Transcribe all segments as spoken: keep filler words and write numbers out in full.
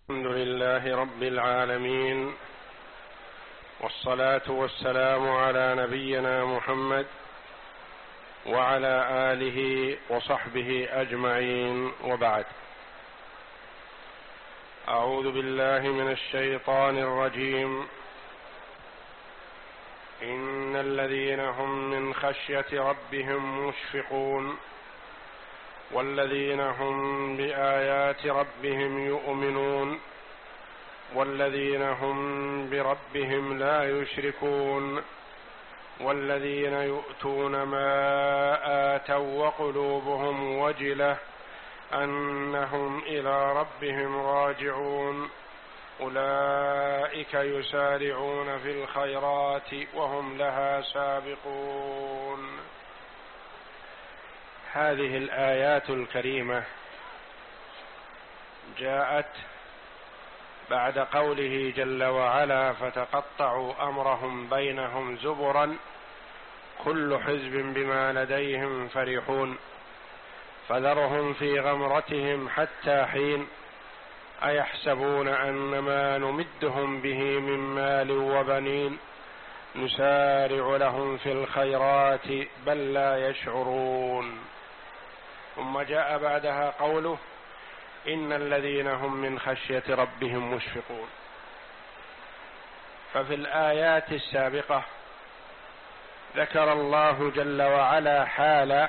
الحمد لله رب العالمين، والصلاة والسلام على نبينا محمد وعلى آله وصحبه أجمعين، وبعد. أعوذ بالله من الشيطان الرجيم. إن الذين هم من خشية ربهم مشفقون والذين هم بآيات ربهم يؤمنون والذين هم بربهم لا يشركون والذين يؤتون ما آتوا وقلوبهم وجلة أنهم إلى ربهم راجعون أولئك يسارعون في الخيرات وهم لها سابقون. هذه الآيات الكريمة جاءت بعد قوله جل وعلا: فتقطعوا أمرهم بينهم زبرا كل حزب بما لديهم فرحون فذرهم في غمرتهم حتى حين أيحسبون أن ما نمدهم به من مال وبنين نسارع لهم في الخيرات بل لا يشعرون. ثم جاء بعدها قوله: إن الذين هم من خشية ربهم مشفقون. ففي الآيات السابقة ذكر الله جل وعلا حال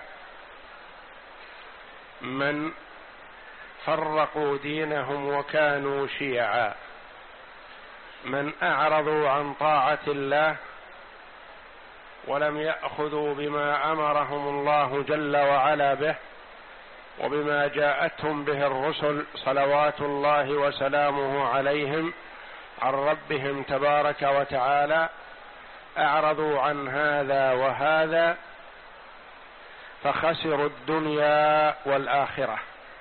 من فرقوا دينهم وكانوا شيعا، من أعرضوا عن طاعة الله ولم يأخذوا بما أمرهم الله جل وعلا به وبما جاءتهم به الرسل صلوات الله وسلامه عليهم عن ربهم تبارك وتعالى، أعرضوا عن هذا وهذا فخسروا الدنيا والآخرة.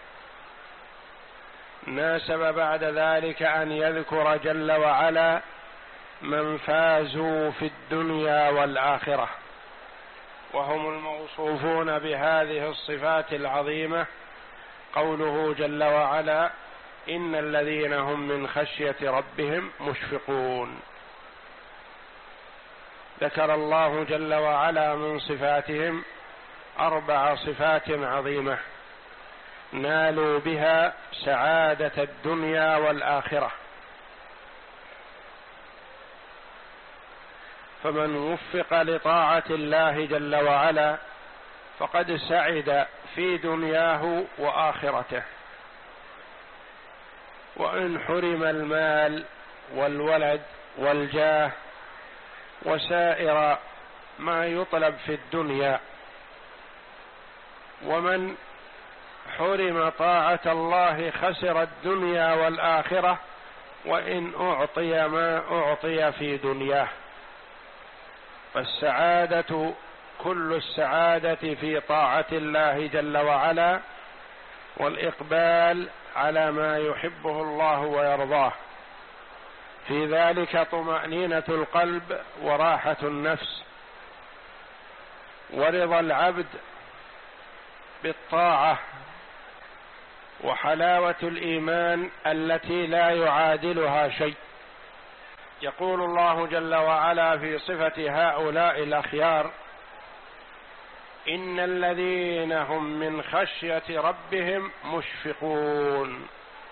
ناسب بعد ذلك أن يذكر جل وعلا من فازوا في الدنيا والآخرة، وهم الموصوفون بهذه الصفات العظيمة. قوله جل وعلا: إن الذين هم من خشية ربهم مشفقون. ذكر الله جل وعلا من صفاتهم أربع صفات عظيمة نالوا بها سعادة الدنيا والآخرة. فمن وفق لطاعة الله جل وعلا فقد سعد في دنياه وآخرته، وإن حرم المال والولد والجاه وسائر ما يطلب في الدنيا، ومن حرم طاعة الله خسر الدنيا والآخرة وإن أعطي ما أعطي في دنياه. فالسعادة كل السعادة في طاعة الله جل وعلا والإقبال على ما يحبه الله ويرضاه، في ذلك طمأنينة القلب وراحة النفس ورضا العبد بالطاعة وحلاوة الإيمان التي لا يعادلها شيء. يقول الله جل وعلا في صفة هؤلاء الأخيار: إن الذين هم من خشية ربهم مشفقون.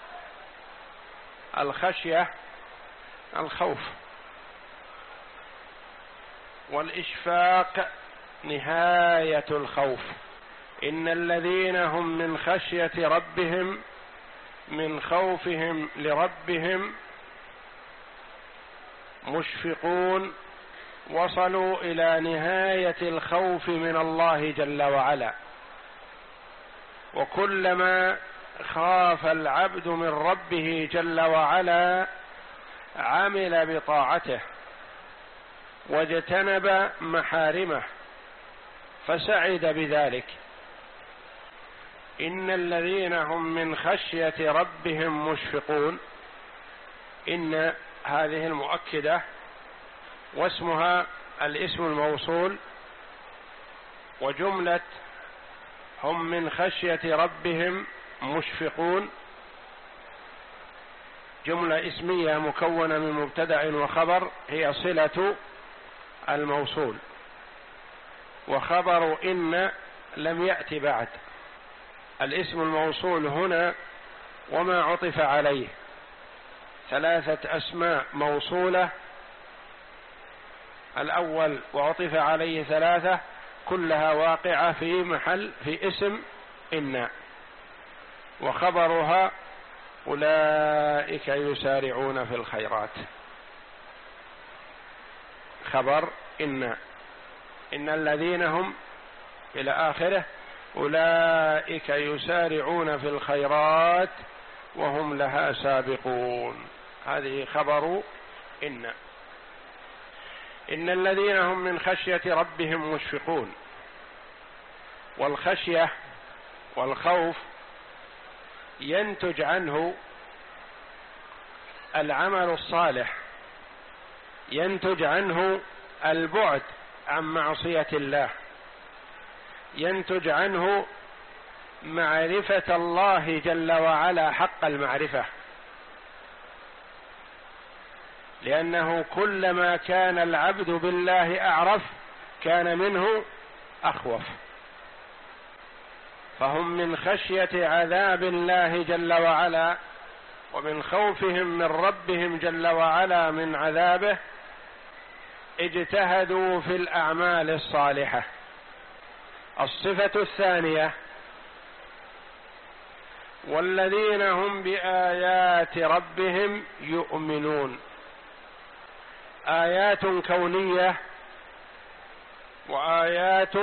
الخشية الخوف، والإشفاق نهاية الخوف. إن الذين هم من خشية ربهم، من خوفهم لربهم، مشفقون، وصلوا إلى نهاية الخوف من الله جل وعلا. وكلما خاف العبد من ربه جل وعلا عمل بطاعته واجتنب محارمه فسعد بذلك. إن الذين هم من خشية ربهم مشفقون. إن هذه المؤكدة واسمها الاسم الموصول، وجملة هم من خشية ربهم مشفقون جملة اسمية مكونة من مبتدأ وخبر هي صلة الموصول، وخبر إن لم يأتي بعد. الاسم الموصول هنا وما عطف عليه ثلاثة أسماء موصولة، الأول وعطف عليه ثلاثة كلها واقعة في محل في اسم إن، وخبرها أولئك يسارعون في الخيرات. خبر إن إن الذين هم إلى آخره أولئك يسارعون في الخيرات وهم لها سابقون. هذه خبر إن. إن الذين هم من خشية ربهم مشفقون. والخشية والخوف ينتج عنه العمل الصالح، ينتج عنه البعد عن معصية الله، ينتج عنه معرفة الله جل وعلا حق المعرفة، لأنه كلما كان العبد بالله أعرف كان منه أخوف. فهم من خشية عذاب الله جل وعلا ومن خوفهم من ربهم جل وعلا من عذابه اجتهدوا في الأعمال الصالحة. الصفة الثانية والذين هم بآيات ربهم يؤمنون. آيات كونية وآيات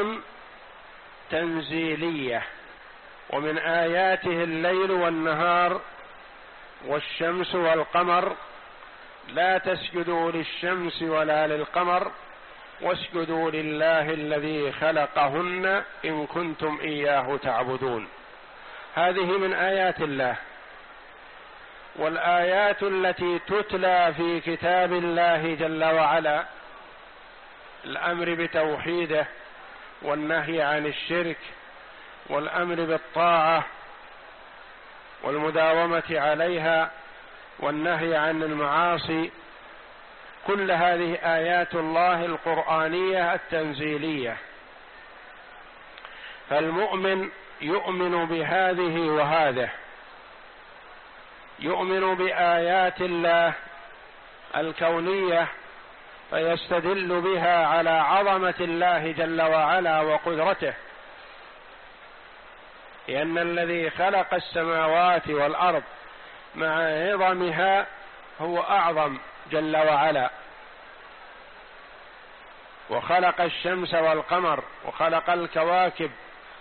تنزيلية. ومن آياته الليل والنهار والشمس والقمر، لا تسجدوا للشمس ولا للقمر واسجدوا لله الذي خلقهن إن كنتم إياه تعبدون. هذه من آيات الله. والآيات التي تتلى في كتاب الله جل وعلا الأمر بتوحيده والنهي عن الشرك والأمر بالطاعة والمداومة عليها والنهي عن المعاصي، كل هذه آيات الله القرآنية التنزيلية. فالمؤمن يؤمن بهذه وهذه، يؤمن بآيات الله الكونية فيستدل بها على عظمة الله جل وعلا وقدرته، لأن الذي خلق السماوات والأرض مع عظمها هو أعظم جل وعلا، وخلق الشمس والقمر وخلق الكواكب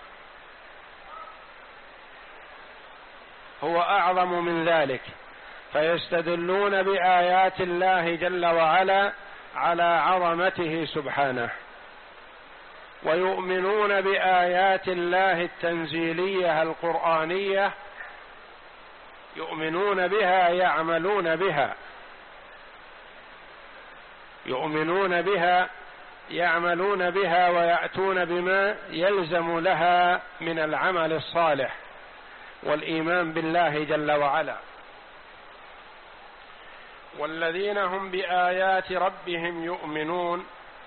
هو أعظم من ذلك، فيستدلون بآيات الله جل وعلا على عظمته سبحانه، ويؤمنون بآيات الله التنزيلية القرآنية، يؤمنون بها يعملون بها، يؤمنون بها يعملون بها ويأتون بما يلزم لها من العمل الصالح والإيمان بالله جل وعلا. والذين هم بآيات ربهم يؤمنون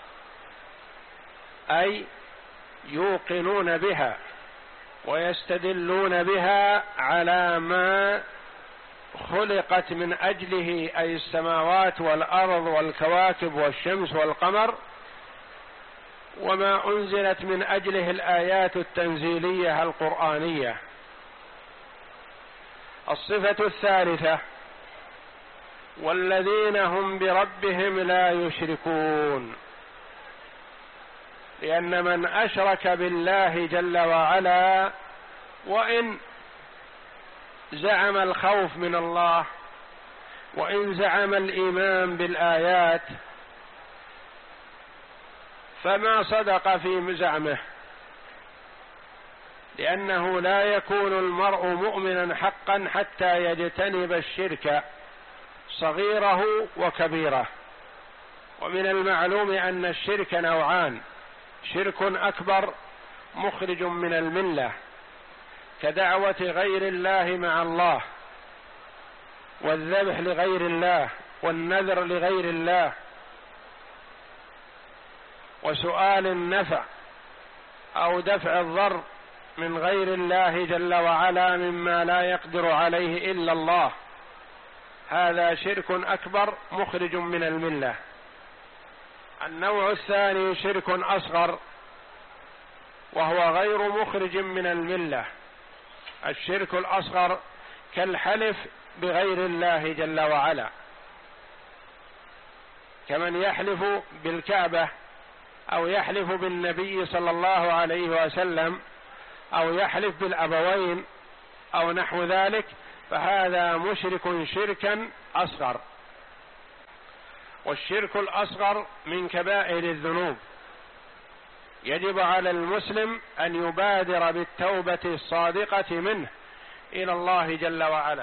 أي يوقنون بها ويستدلون بها على ما خلقت من أجله، أي السماوات والأرض والكواكب والشمس والقمر، وما أنزلت من أجله الآيات التنزيلية القرآنية. الصفة الثالثة والذين هم بربهم لا يشركون، لأن من أشرك بالله جل وعلا وإن زعم الخوف من الله وإن زعم الإيمان بالآيات فما صدق في زعمه، لأنه لا يكون المرء مؤمنا حقا حتى يجتنب الشرك صغيره وكبيره. ومن المعلوم أن الشرك نوعان: شرك أكبر مخرج من الملة كدعوة غير الله مع الله، والذبح لغير الله والنذر لغير الله وسؤال النفع أو دفع الضر من غير الله جل وعلا مما لا يقدر عليه إلا الله، هذا شرك أكبر مخرج من الملة. النوع الثاني شرك أصغر وهو غير مخرج من الملة. الشرك الأصغر كالحلف بغير الله جل وعلا، كمن يحلف بالكعبة أو يحلف بالنبي صلى الله عليه وسلم أو يحلف بالأبوين أو نحو ذلك، فهذا مشرك شركا أصغر. والشرك الأصغر من كبائر الذنوب، يجب على المسلم أن يبادر بالتوبة الصادقة منه إلى الله جل وعلا.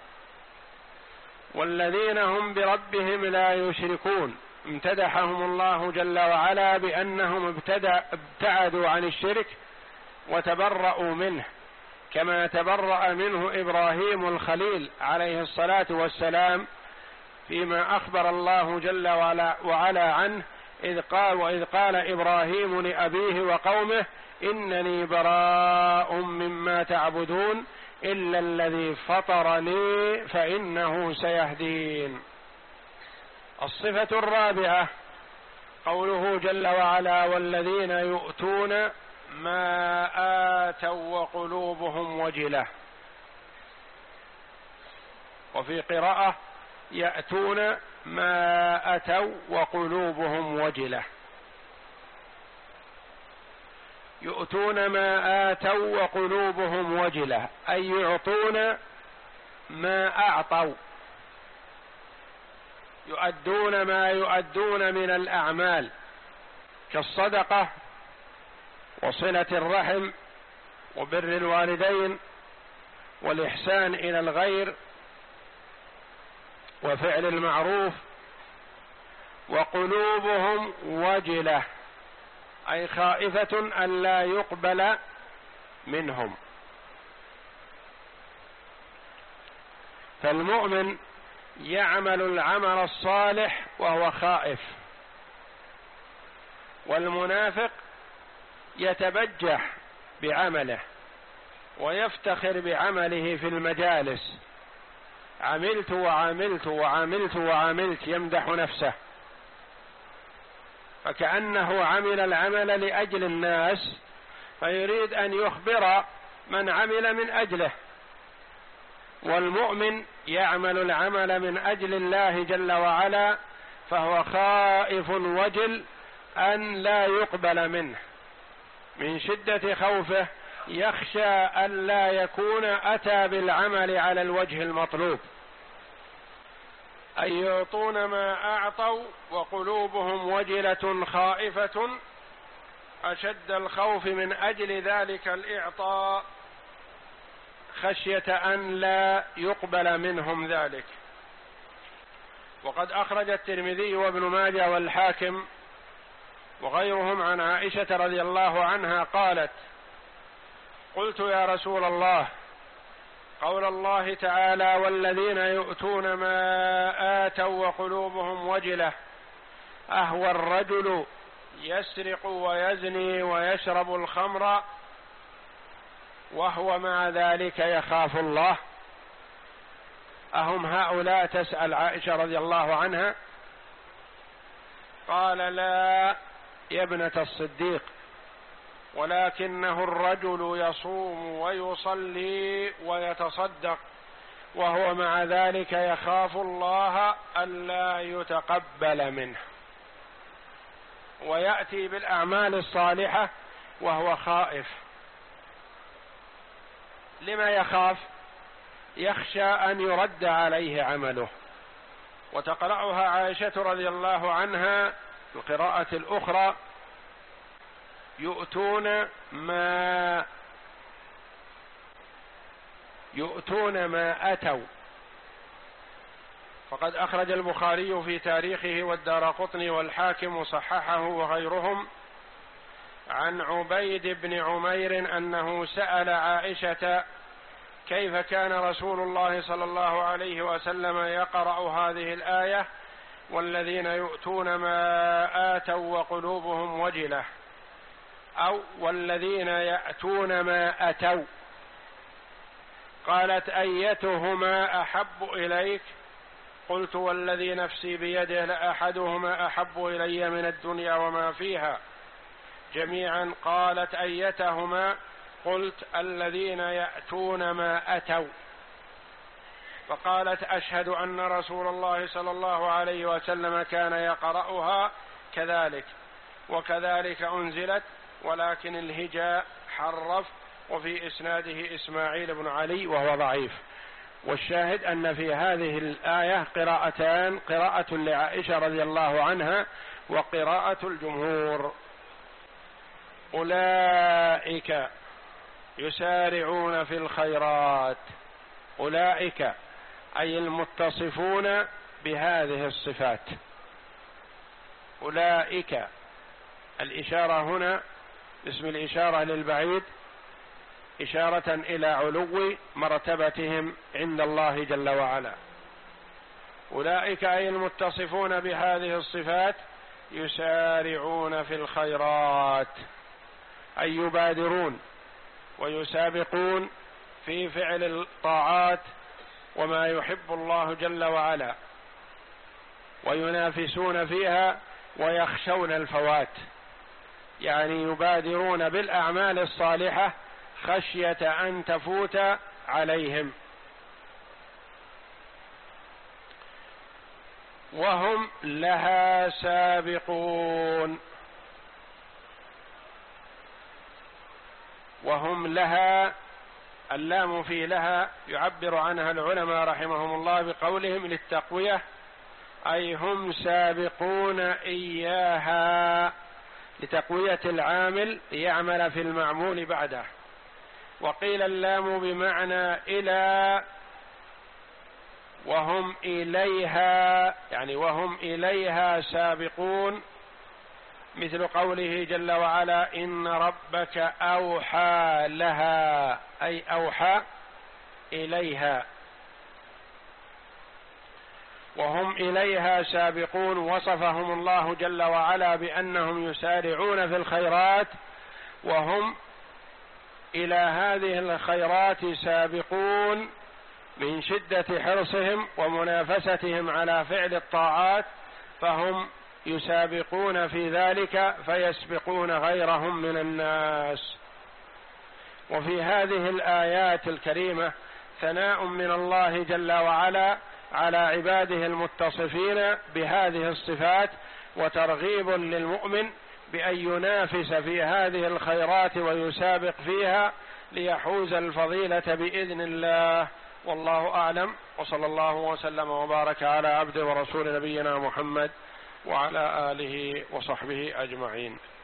والذين هم بربهم لا يشركون امتدحهم الله جل وعلا بأنهم ابتعدوا عن الشرك وتبرؤوا منه، كما تبرأ منه إبراهيم الخليل عليه الصلاة والسلام فيما أخبر الله جل وعلا عنه إذ قال وإذ قال إبراهيم لأبيه وقومه إنني براء مما تعبدون إلا الذي فطرني فإنه سيهدين. الصفة الرابعة قوله جل وعلا والذين يؤتون ما آتوا وقلوبهم وجلة، وفي قراءة يأتون ما أتوا وقلوبهم وجلة. يؤتون ما آتوا وقلوبهم وجلة أي يعطون ما أعطوا، يؤدون ما يؤدون من الأعمال كالصدقة وصلة الرحم وبر الوالدين والإحسان إلى الغير وفعل المعروف. وقلوبهم وجلة أي خائفة ألا يقبل منهم. فالمؤمن يعمل العمل الصالح وهو خائف، والمنافق يتبجح بعمله ويفتخر بعمله في المجالس، عملت وعملت وعملت وعملت، يمدح نفسه فكأنه عمل العمل لأجل الناس، فيريد أن يخبر من عمل من أجله. والمؤمن يعمل العمل من أجل الله جل وعلا، فهو خائف وجل أن لا يقبل منه، من شدة خوفه يخشى أن لا يكون أتى بالعمل على الوجه المطلوب. أي يعطون ما أعطوا وقلوبهم وجلة خائفة أشد الخوف من أجل ذلك الإعطاء، خشية أن لا يقبل منهم ذلك. وقد أخرج الترمذي وابن ماجه والحاكم وغيرهم عن عائشة رضي الله عنها قالت قلت يا رسول الله قول الله تعالى والذين يؤتون ما آتوا وقلوبهم وجلة أهو الرجل يسرق ويزني ويشرب الخمر وهو مع ذلك يخاف الله؟ أهم هؤلاء تسأل عائشة رضي الله عنها؟ قال لا يا ابنة الصديق، ولكنه الرجل يصوم ويصلي ويتصدق وهو مع ذلك يخاف الله ألا يتقبل منه، ويأتي بالأعمال الصالحة وهو خائف. لما يخاف؟ يخشى أن يرد عليه عمله. وتقرأها عائشة رضي الله عنها في القراءة الأخرى يؤتون ما يؤتون ما أتوا. فقد أخرج البخاري في تاريخه والدارقطني والحاكم وصححه وغيرهم عن عبيد بن عمير أنه سأل عائشة كيف كان رسول الله صلى الله عليه وسلم يقرأ هذه الآية والذين يؤتون ما آتوا وقلوبهم وجلة، أو والذين يأتون ما أتوا. قالت أيتهما أحب إليك؟ قلت والذي نفسي بيده لأحدهما أحب إلي من الدنيا وما فيها جميعا. قالت أيتهما؟ قلت الذين يأتون ما أتوا. فقالت أشهد أن رسول الله صلى الله عليه وسلم كان يقرأها كذلك، وكذلك أنزلت، ولكن الهجاء حرف، وفي إسناده إسماعيل بن علي وهو ضعيف. والشاهد أن في هذه الآية قراءتان، قراءة لعائشة رضي الله عنها وقراءة الجمهور. أولئك يسارعون في الخيرات، أولئك أي المتصفون بهذه الصفات. أولئك الإشارة هنا اسم الإشارة للبعيد، إشارة إلى علو مرتبتهم عند الله جل وعلا. أولئك أي المتصفون بهذه الصفات يسارعون في الخيرات، أي يبادرون ويسابقون في فعل الطاعات وما يحب الله جل وعلا، وينافسون فيها ويخشون الفوات، يعني يبادرون بالأعمال الصالحة خشية أن تفوت عليهم. وهم لها سابقون، وهم لها، اللام في لها يعبر عنها العلماء رحمهم الله بقولهم للتقوية، أي هم سابقون إياها، لتقوية العامل يعمل في المعمول بعده. وقيل اللام بمعنى إلى، وهم إليها، يعني وهم إليها سابقون، مثل قوله جل وعلا إن ربك أوحى لها، أي أوحى إليها. وهم إليها سابقون، وصفهم الله جل وعلا بأنهم يسارعون في الخيرات، وهم إلى هذه الخيرات سابقون من شدة حرصهم ومنافستهم على فعل الطاعات، فهم يسابقون في ذلك فيسبقون غيرهم من الناس. وفي هذه الآيات الكريمة ثناء من الله جل وعلا على عباده المتصفين بهذه الصفات، وترغيب للمؤمن بأن ينافس في هذه الخيرات ويسابق فيها ليحوز الفضيلة بإذن الله. والله أعلم، وصلى الله وسلم وبارك على عبده ورسول نبينا محمد وعلى آله وصحبه أجمعين.